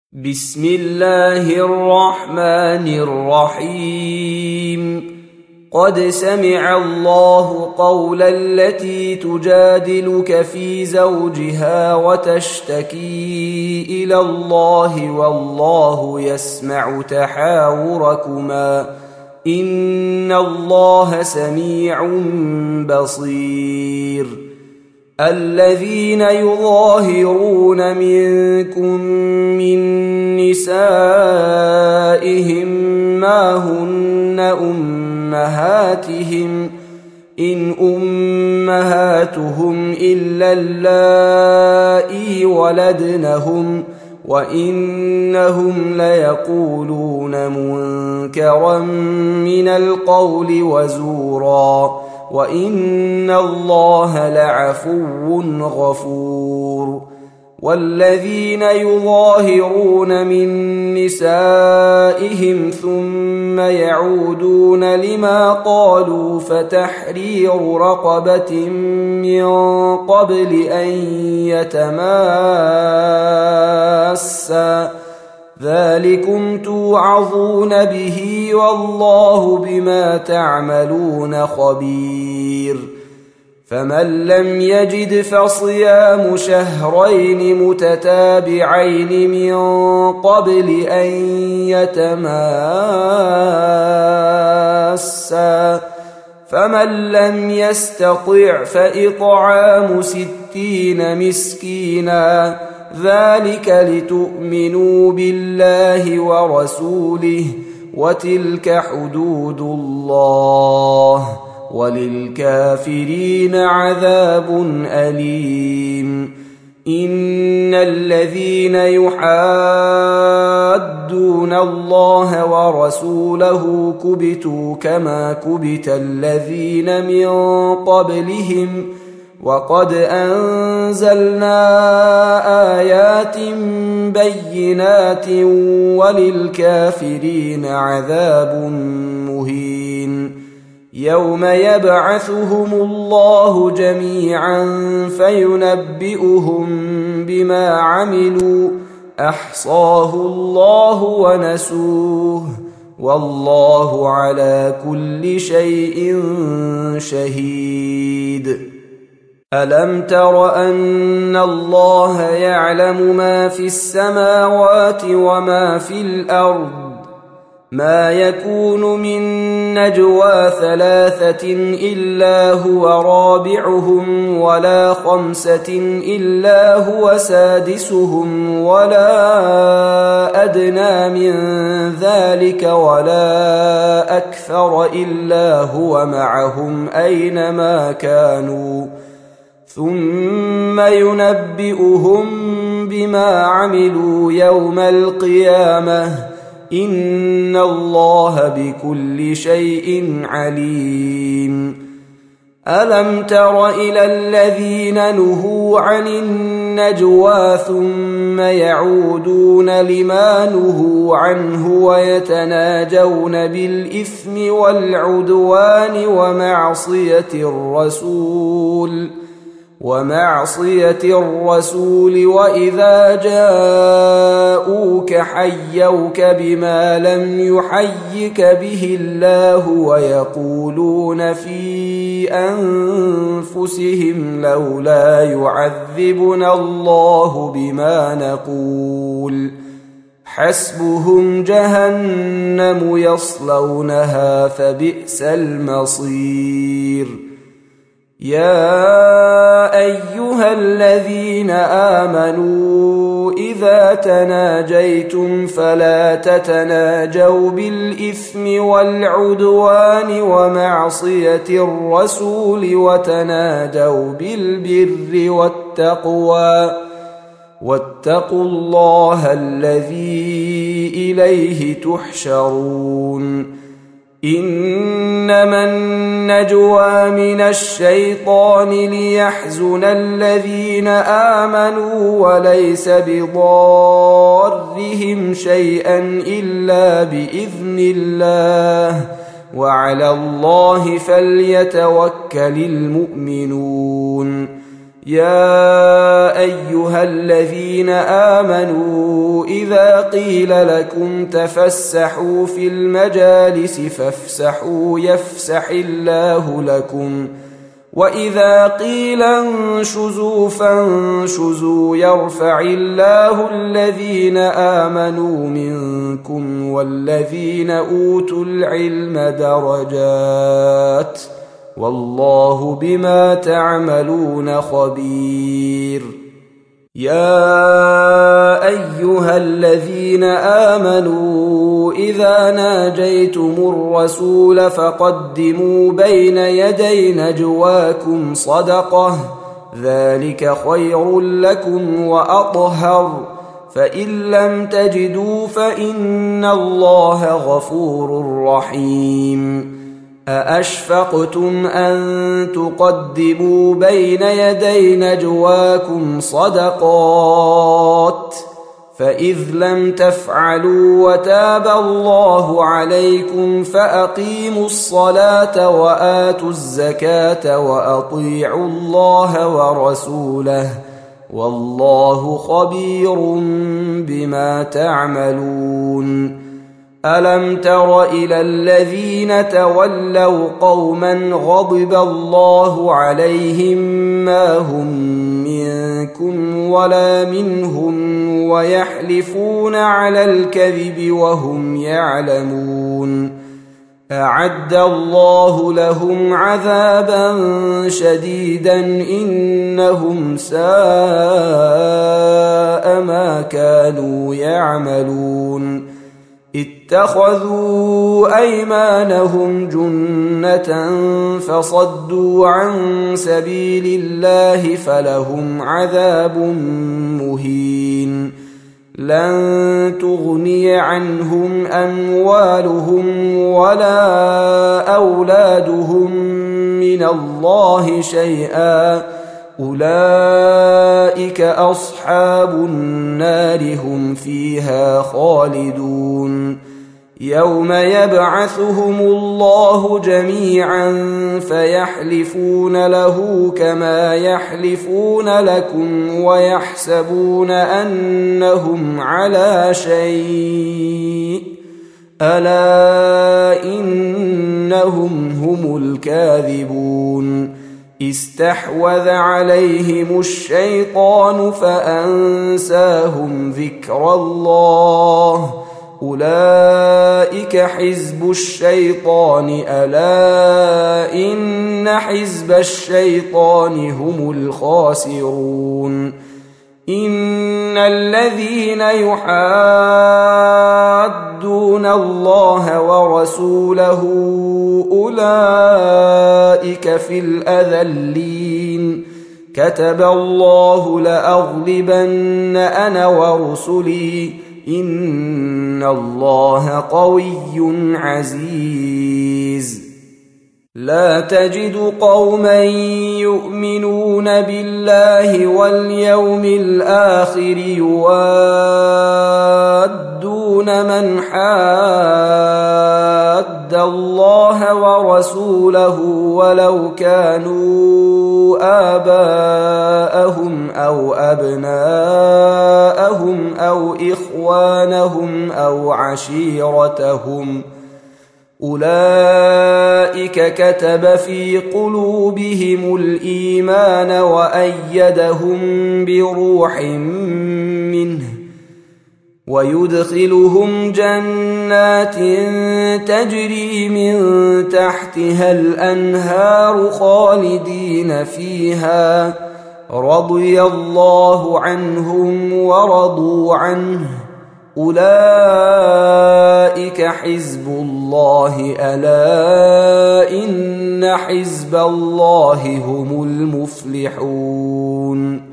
بسم الله الرحمن الرحيم. قد سمع الله قول التي تجادلك في زوجها وتشتكي إلى الله والله يسمع تحاوركما إن الله سميع بصير. الذين يظاهرون منكم من نسائهم ما هن أمهاتهم إن أمهاتهم إلا اللائي ولدنهم وإنهم ليقولون منكرا من القول وزورا وإن الله لعفو غفور. والذين يظاهرون من نسائهم ثم يعودون لما قالوا فتحرير رقبة من قبل أن يتماسا ذلكم توعظون به والله بما تعملون خبير. فمن لم يجد فصيام شهرين متتابعين من قبل أن يتماسا فمن لم يستطع فإطعام 60 مسكينا ذلك لتؤمنوا بالله ورسوله وتلك حدود الله وللكافرين عذاب أليم. إن الذين يحادون الله ورسوله كبتوا كما كبت الذين من قبلهم وقد أنزلنا آيات بينات وللكافرين عذاب مهين. يوم يبعثهم الله جميعا فينبئهم بما عملوا أحصاه الله ونسوه والله على كل شيء شهيد. ألم تر أن الله يعلم ما في السماوات وما في الأرض ما يكون من نجوى 3 إلا هو رابعهم ولا 5 إلا هو سادسهم ولا أدنى من ذلك ولا أكثر إلا هو معهم أينما كانوا ثم ينبئهم بما عملوا يوم القيامة إن الله بكل شيء عليم. ألم تر إلى الذين نهوا عن النجوى ثم يعودون لما نهوا عنه ويتناجون بالإثم والعدوان ومعصية الرسول وإذا جاءوك حيوك بما لم يحيك به الله ويقولون في أنفسهم لولا يعذبنا الله بما نقول حسبهم جهنم يصلونها فبئس المصير. يا أيها الذين آمنوا إذا تناجيتم فلا تتناجوا بالإثم والعدوان ومعصية الرسول وتناجوا بالبر والتقوى واتقوا الله الذي إليه تحشرون. إنما النجوى من الشيطان ليحزن الذين آمنوا وليس بضارهم شيئا إلا بإذن الله وعلى الله فليتوكل المؤمنون. يا أيها الذين آمنوا إذا قيل لكم تفسحوا في المجالس فافسحوا يفسح الله لكم وإذا قيل انشزوا فانشزوا يرفع الله الذين آمنوا منكم والذين أوتوا العلم درجات والله بما تعملون خبير. يا أيها الذين آمنوا إذا ناجيتم الرسول فقدموا بين يدي نجواكم صدقة ذلك خير لكم وأطهر فإن لم تجدوا فإن الله غفور رحيم. أأشفقتم أن تقدموا بين يدي نجواكم صدقات فإذ لم تفعلوا وتاب الله عليكم فأقيموا الصلاة وآتوا الزكاة وأطيعوا الله ورسوله والله خبير بما تعملون. ألم تر إلى الذين تولوا قوما غضب الله عليهم ما هم منكم ولا منهم ويحلفون على الكذب وهم يعلمون أعد الله لهم عذابا شديدا إنهم ساء ما كانوا يعملون. اتخذوا أيمانهم جنة فصدوا عن سبيل الله فلهم عذاب مهين. لن تغني عنهم أموالهم ولا أولادهم من الله شيئا أولئك أصحاب النار هم فيها خالدون. يوم يبعثهم الله جميعا فيحلفون له كما يحلفون لكم ويحسبون أنهم على شيء ألا إنهم هم الكاذبون. استحوذ عليهم الشيطان فأنساهم ذكر الله أولئك حزب الشيطان ألا إن حزب الشيطان هم الخاسرون. إن الذين يحادون الله ورسوله أولئك في الأذلين. كتب الله لأغلبن أنا ورسلي إن الله قوي عزيز. لا تجد قوما يؤمنون بالله واليوم الآخر يوادون من حاد الله ورسوله ولو كانوا آباءهم أو أبناءهم أو إخوانهم أو عشيرتهم أولئك كتب في قلوبهم الإيمان وأيدهم بروح منه ويدخلهم جنات تجري من تحتها الأنهار خالدين فيها رضي الله عنهم ورضوا عنه أولئك حزب الله ألا إن حزب الله هم المفلحون.